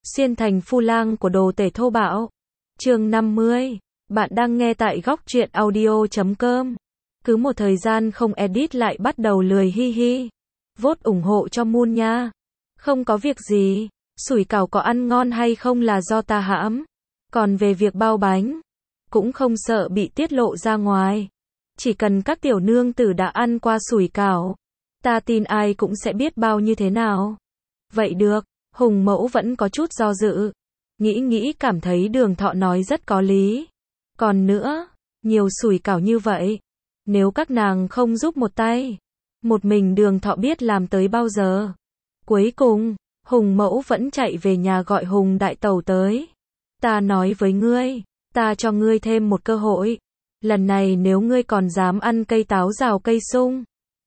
Xuyên thành phu lang của đồ tể thô bạo. Chương 50. Bạn đang nghe tại góc truyện audio.com. Cứ một thời gian không edit lại bắt đầu lười hi hi. Vote ủng hộ cho Moon nha. Không có việc gì. Sủi cảo có ăn ngon hay không là do ta hãm. Còn về việc bao bánh, cũng không sợ bị tiết lộ ra ngoài. Chỉ cần các tiểu nương tử đã ăn qua sủi cảo, ta tin ai cũng sẽ biết bao như thế nào. Vậy được. Hùng mẫu vẫn có chút do dự. Nghĩ cảm thấy Đường Thọ nói rất có lý. Còn nữa, nhiều sủi cảo như vậy, nếu các nàng không giúp một tay, một mình Đường Thọ biết làm tới bao giờ. Cuối cùng, Hùng mẫu vẫn chạy về nhà gọi Hùng đại tẩu tới. Ta nói với ngươi, ta cho ngươi thêm một cơ hội. Lần này nếu ngươi còn dám ăn cây táo rào cây sung,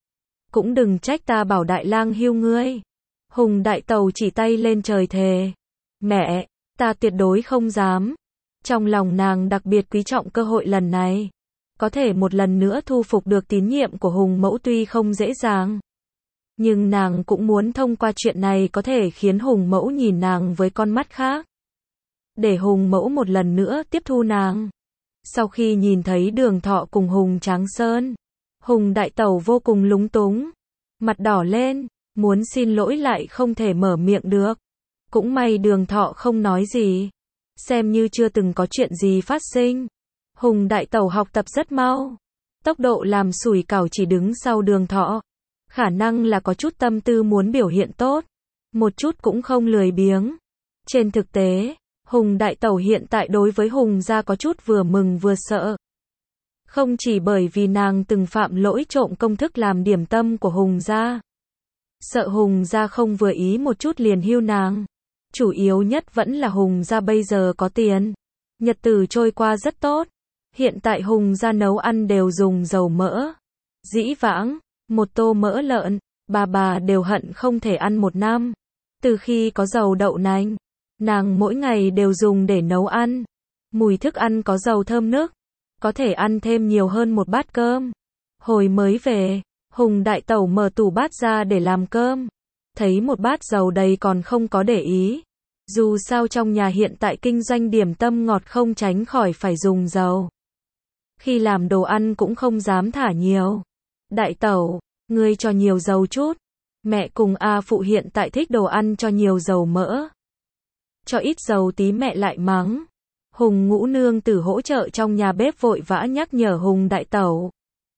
cũng đừng trách ta bảo đại lang hiêu ngươi. Hùng đại tẩu chỉ tay lên trời thề. Mẹ, ta tuyệt đối không dám. Trong lòng nàng đặc biệt quý trọng cơ hội lần này. Có thể một lần nữa thu phục được tín nhiệm của Hùng mẫu tuy không dễ dàng, nhưng nàng cũng muốn thông qua chuyện này có thể khiến Hùng mẫu nhìn nàng với con mắt khác. Để Hùng mẫu một lần nữa tiếp thu nàng. Sau khi nhìn thấy Đường Thọ cùng Hùng Tráng Sơn, Hùng đại tẩu vô cùng lúng túng. Mặt đỏ lên, muốn xin lỗi lại không thể mở miệng được. Cũng may Đường Thọ không nói gì. Xem như chưa từng có chuyện gì phát sinh. Hùng đại tẩu học tập rất mau. Tốc độ làm sủi cảo chỉ đứng sau Đường Thọ. Khả năng là có chút tâm tư muốn biểu hiện tốt. Một chút cũng không lười biếng. Trên thực tế, Hùng đại tẩu hiện tại đối với Hùng gia có chút vừa mừng vừa sợ. Không chỉ bởi vì nàng từng phạm lỗi trộm công thức làm điểm tâm của Hùng gia. Sợ Hùng gia không vừa ý một chút liền hiêu nàng. Chủ yếu nhất vẫn là Hùng gia bây giờ có tiền. Nhật tử trôi qua rất tốt. Hiện tại Hùng gia nấu ăn đều dùng dầu mỡ. Dĩ vãng, một tô mỡ lợn, bà đều hận không thể ăn một năm. Từ khi có dầu đậu nành, nàng mỗi ngày đều dùng để nấu ăn. Mùi thức ăn có dầu thơm nức, có thể ăn thêm nhiều hơn một bát cơm. Hồi mới về, Hùng đại tẩu mở tủ bát ra để làm cơm. Thấy một bát dầu đầy còn không có để ý. Dù sao trong nhà hiện tại kinh doanh điểm tâm ngọt không tránh khỏi phải dùng dầu. Khi làm đồ ăn cũng không dám thả nhiều. Đại tẩu, ngươi cho nhiều dầu chút. Mẹ cùng A phụ hiện tại thích đồ ăn cho nhiều dầu mỡ. Cho ít dầu tí mẹ lại mắng. Hùng ngũ nương tử hỗ trợ trong nhà bếp vội vã nhắc nhở Hùng đại tẩu.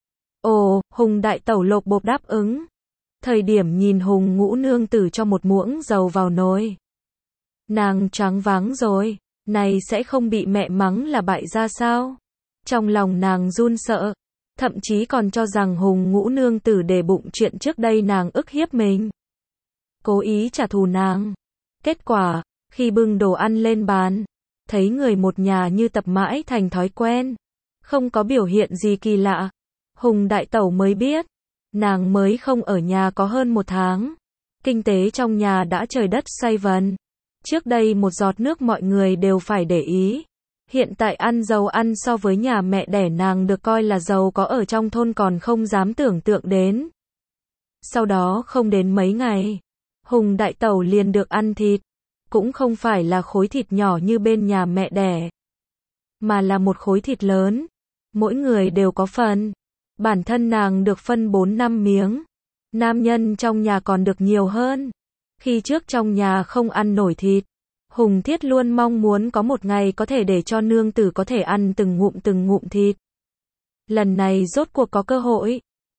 Ồ, Hùng đại tẩu lộp bộp đáp ứng. Thời điểm nhìn Hùng ngũ nương tử cho một muỗng dầu vào nồi, nàng choáng váng rồi. Này sẽ không bị mẹ mắng là bại gia sao? Trong lòng nàng run sợ. Thậm chí còn cho rằng Hùng ngũ nương tử để bụng chuyện trước đây nàng ức hiếp mình, cố ý trả thù nàng. Kết quả, khi bưng đồ ăn lên bàn, thấy người một nhà như tập mãi thành thói quen, không có biểu hiện gì kỳ lạ. Hùng đại tẩu mới biết, nàng mới không ở nhà có hơn một tháng. Kinh tế trong nhà đã trời đất xoay vần. Trước đây một giọt nước mọi người đều phải để ý. Hiện tại ăn dầu ăn so với nhà mẹ đẻ nàng được coi là giàu có ở trong thôn còn không dám tưởng tượng đến. Sau đó không đến mấy ngày, Hùng đại tẩu liền được ăn thịt. Cũng không phải là khối thịt nhỏ như bên nhà mẹ đẻ, mà là một khối thịt lớn. Mỗi người đều có phần. Bản thân nàng được phân 4-5 miếng. Nam nhân trong nhà còn được nhiều hơn. Khi trước trong nhà không ăn nổi thịt, Hùng Thiết luôn mong muốn có một ngày có thể để cho nương tử có thể ăn từng ngụm thịt. Lần này rốt cuộc có cơ hội.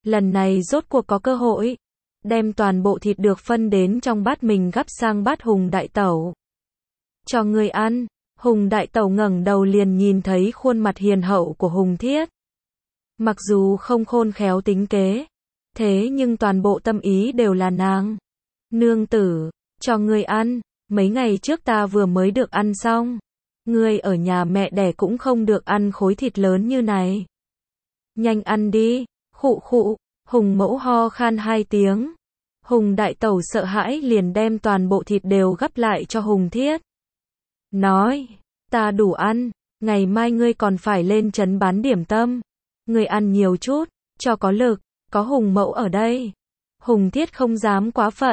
Đem toàn bộ thịt được phân đến trong bát mình gắp sang bát Hùng đại tẩu. Cho người ăn. Hùng đại tẩu ngẩng đầu liền nhìn thấy khuôn mặt hiền hậu của Hùng Thiết. Mặc dù không khôn khéo tính kế, thế nhưng toàn bộ tâm ý đều là nàng. Nương tử, cho ngươi ăn. Mấy ngày trước ta vừa mới được ăn xong. Ngươi ở nhà mẹ đẻ cũng không được ăn khối thịt lớn như này. Nhanh ăn đi. Khụ khụ. Hùng mẫu ho khan 2 tiếng. Hùng đại tẩu sợ hãi liền đem toàn bộ thịt đều gắp lại cho Hùng Thiết. Nói, ta đủ ăn. Ngày mai ngươi còn phải lên trấn bán điểm tâm. Ngươi ăn nhiều chút, cho có lực. Có Hùng mẫu ở đây, Hùng Thiết không dám quá phận.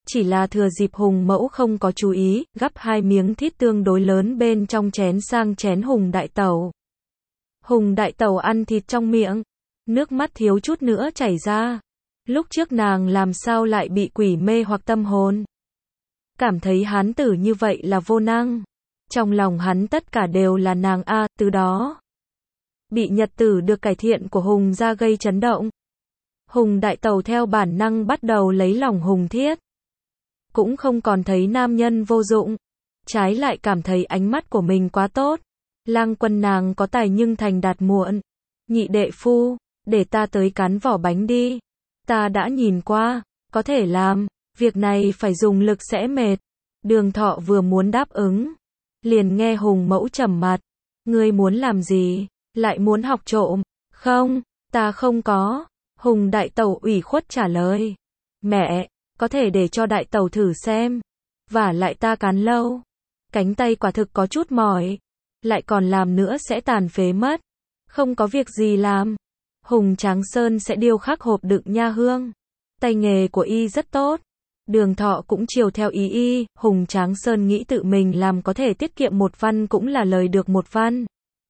Chỉ là thừa dịp Hùng Mẫu không có chú ý, gắp 2 miếng thịt tương đối lớn bên trong chén sang chén Hùng Đại Tẩu. Hùng Đại Tẩu ăn thịt trong miệng, nước mắt thiếu chút nữa chảy ra. Lúc trước nàng làm sao lại bị quỷ mê hoặc tâm hồn. Cảm thấy hán tử như vậy là vô năng. Trong lòng hắn tất cả đều là nàng a, từ đó. Bị nhật tử được cải thiện của Hùng gia gây chấn động. Hùng Đại Tẩu theo bản năng bắt đầu lấy lòng Hùng Thiết. Cũng không còn thấy nam nhân vô dụng. Trái lại cảm thấy ánh mắt của mình quá tốt. Lang Quân nàng có tài nhưng thành đạt muộn. Nhị đệ phu, để ta tới cán vỏ bánh đi. Ta đã nhìn qua, có thể làm, việc này phải dùng lực sẽ mệt. Đường Thọ vừa muốn đáp ứng, liền nghe Hùng Mẫu trầm mặt. Ngươi muốn làm gì? Lại muốn học trộm? Không, ta không có. Hùng Đại Tẩu ủy khuất trả lời. Mẹ, có thể để cho Đại Tẩu thử xem. Vả lại ta cán lâu. Cánh tay quả thực có chút mỏi. Lại còn làm nữa sẽ tàn phế mất. Không có việc gì làm. Hùng Tráng Sơn sẽ điêu khắc hộp đựng nha hương. Tay nghề của y rất tốt. Đường Thọ cũng chiều theo ý y. Hùng Tráng Sơn nghĩ tự mình làm có thể tiết kiệm 1 văn cũng là lời được 1 văn.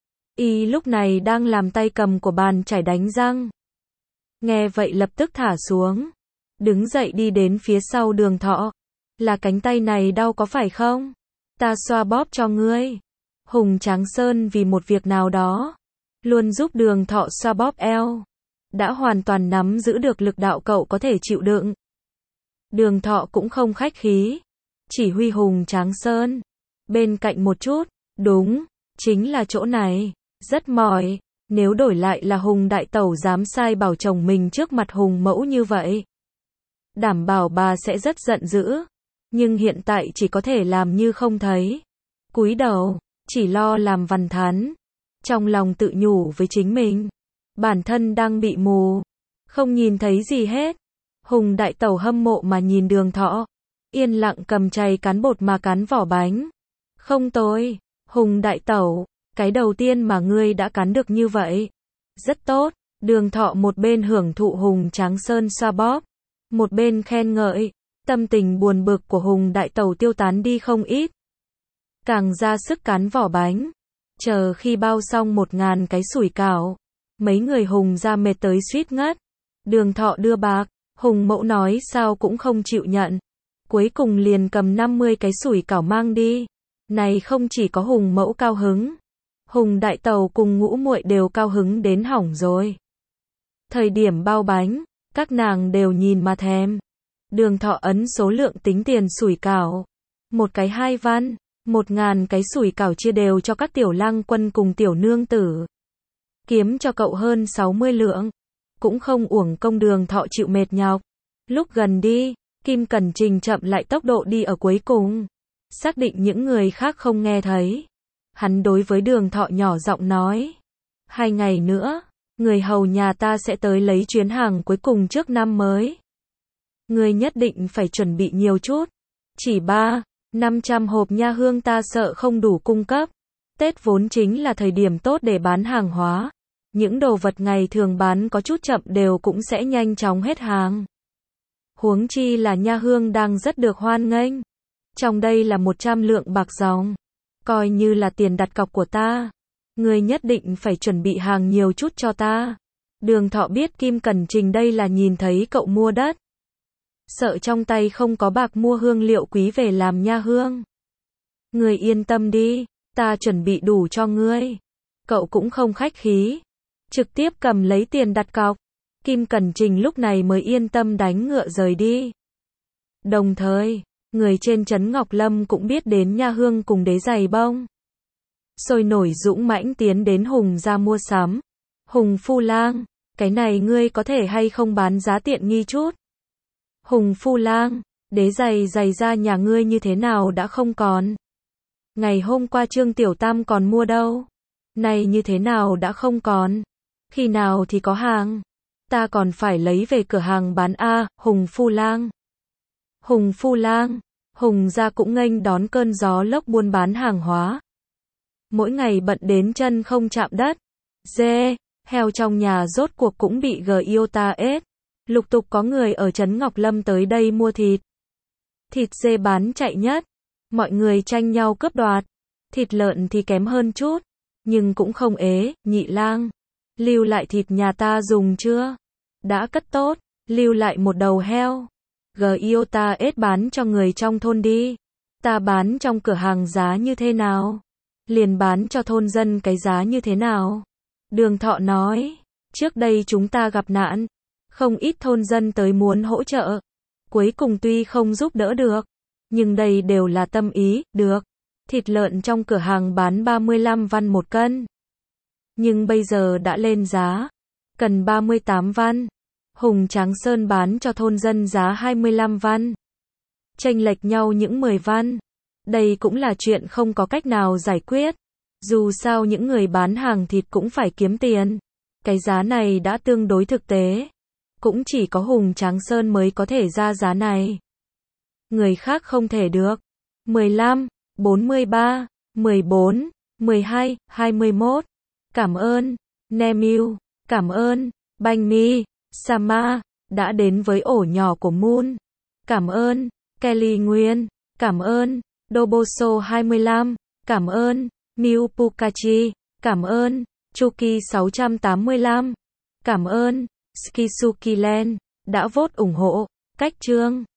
Y lúc này đang làm tay cầm của bàn chải đánh răng. Nghe vậy lập tức thả xuống. Đứng dậy đi đến phía sau Đường Thọ. Là cánh tay này đau có phải không? Ta xoa bóp cho ngươi. Hùng Tráng Sơn vì một việc nào đó, luôn giúp Đường Thọ xoa bóp eo. Đã hoàn toàn nắm giữ được lực đạo cậu có thể chịu đựng. Đường Thọ cũng không khách khí. Chỉ huy Hùng Tráng Sơn. Bên cạnh một chút. Đúng, chính là chỗ này. Rất mỏi. Nếu đổi lại là Hùng Đại Tẩu dám sai bảo chồng mình trước mặt Hùng Mẫu như vậy, đảm bảo bà sẽ rất giận dữ. Nhưng hiện tại chỉ có thể làm như không thấy. Cúi đầu, chỉ lo làm văn thán. Trong lòng tự nhủ với chính mình. Bản thân đang bị mù. Không nhìn thấy gì hết. Hùng Đại Tẩu hâm mộ mà nhìn Đường Thọ. Yên lặng cầm chày cán bột mà cán vỏ bánh. Không tồi. Hùng Đại Tẩu, cái đầu tiên mà ngươi đã cán được như vậy. Rất tốt. Đường Thọ một bên hưởng thụ Hùng Tráng Sơn xoa bóp. Một bên khen ngợi. Tâm tình buồn bực của Hùng Đại Tẩu tiêu tán đi không ít. Càng ra sức cán vỏ bánh. Chờ khi bao xong 1000 cái sủi cảo. Mấy người Hùng ra mệt tới suýt ngất. Đường Thọ đưa bạc. Hùng Mẫu nói sao cũng không chịu nhận. Cuối cùng liền cầm 50 cái sủi cảo mang đi. Này không chỉ có Hùng Mẫu cao hứng. Hùng Đại Tẩu cùng Ngũ muội đều cao hứng đến hỏng rồi. Thời điểm bao bánh, các nàng đều nhìn mà thèm. Đường Thọ ấn số lượng tính tiền sủi cảo. Một cái 2 văn. 1000 cái sủi cảo chia đều cho các tiểu lang quân cùng tiểu nương tử. Kiếm cho cậu hơn 60 lượng. Cũng không uổng công Đường Thọ chịu mệt nhọc. Lúc gần đi, Kim Cẩn Trình chậm lại tốc độ đi ở cuối cùng. Xác định những người khác không nghe thấy. Hắn đối với Đường Thọ nhỏ giọng nói. 2 ngày nữa, người hầu nhà ta sẽ tới lấy chuyến hàng cuối cùng trước năm mới. Người nhất định phải chuẩn bị nhiều chút. Chỉ 500 hộp nha hương ta sợ không đủ cung cấp. Tết vốn chính là thời điểm tốt để bán hàng hóa. Những đồ vật ngày thường bán có chút chậm đều cũng sẽ nhanh chóng hết hàng. Huống chi là nha hương đang rất được hoan nghênh. Trong đây là 100 lượng bạc dòng. Coi như là tiền đặt cọc của ta. Người nhất định phải chuẩn bị hàng nhiều chút cho ta. Đường Thọ biết Kim Cẩn Trình đây là nhìn thấy cậu mua đất. Sợ trong tay không có bạc mua hương liệu quý về làm nha hương. Người yên tâm đi, ta chuẩn bị đủ cho ngươi. Cậu cũng không khách khí. Trực tiếp cầm lấy tiền đặt cọc. Kim Cẩn Trình lúc này mới yên tâm đánh ngựa rời đi. Đồng thời, người trên trấn Ngọc Lâm cũng biết đến nha hương cùng đế giày bông. Sôi nổi dũng mãnh tiến đến Hùng ra mua sắm. Hùng phu lang, cái này ngươi có thể hay không bán giá tiện nghi chút? Hùng phu lang, đế giày ra nhà ngươi như thế nào đã không còn? Ngày hôm qua Trương Tiểu Tam còn mua đâu? Này như thế nào đã không còn? Khi nào thì có hàng? Ta còn phải lấy về cửa hàng bán a, Hùng phu lang. Hùng phu lang, Hùng gia cũng nghênh đón cơn gió lốc buôn bán hàng hóa. Mỗi ngày bận đến chân không chạm đất. Dê, heo trong nhà rốt cuộc cũng bị Giota ết. Lục tục có người ở trấn Ngọc Lâm tới đây mua thịt. Thịt dê bán chạy nhất. Mọi người tranh nhau cướp đoạt. Thịt lợn thì kém hơn chút. Nhưng cũng không ế, Nhị Lang. Lưu lại thịt nhà ta dùng chưa? Đã cất tốt, lưu lại một đầu heo. Giota ết bán cho người trong thôn đi. Ta bán trong cửa hàng giá như thế nào? Liền bán cho thôn dân cái giá như thế nào? Đường Thọ nói, trước đây chúng ta gặp nạn. Không ít thôn dân tới muốn hỗ trợ. Cuối cùng tuy không giúp đỡ được. Nhưng đây đều là tâm ý, được. Thịt lợn trong cửa hàng bán 35 văn một cân. Nhưng bây giờ đã lên giá. Cần 38 văn. Hùng Tráng Sơn bán cho thôn dân giá 25 văn. Chênh lệch nhau những 10 văn. Đây cũng là chuyện không có cách nào giải quyết. Dù sao những người bán hàng thịt cũng phải kiếm tiền. Cái giá này đã tương đối thực tế. Cũng chỉ có Hùng Tráng Sơn mới có thể ra giá này. Người khác không thể được. 15, 43, 14, 12, 21. Cảm ơn, Nemiu. Cảm ơn, Banh Mi, Sama, đã đến với ổ nhỏ của Moon. Cảm ơn, Kelly Nguyên. Cảm ơn, Doboso 25. Cảm ơn, Miu Pukachi. Cảm ơn, Chuki 685. Cảm ơn, Skisukilen, đã vote ủng hộ. Cách chương